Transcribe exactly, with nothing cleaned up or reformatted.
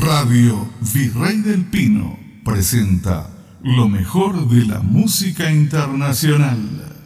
Radio Virrey del Pino presenta lo mejor de la música internacional.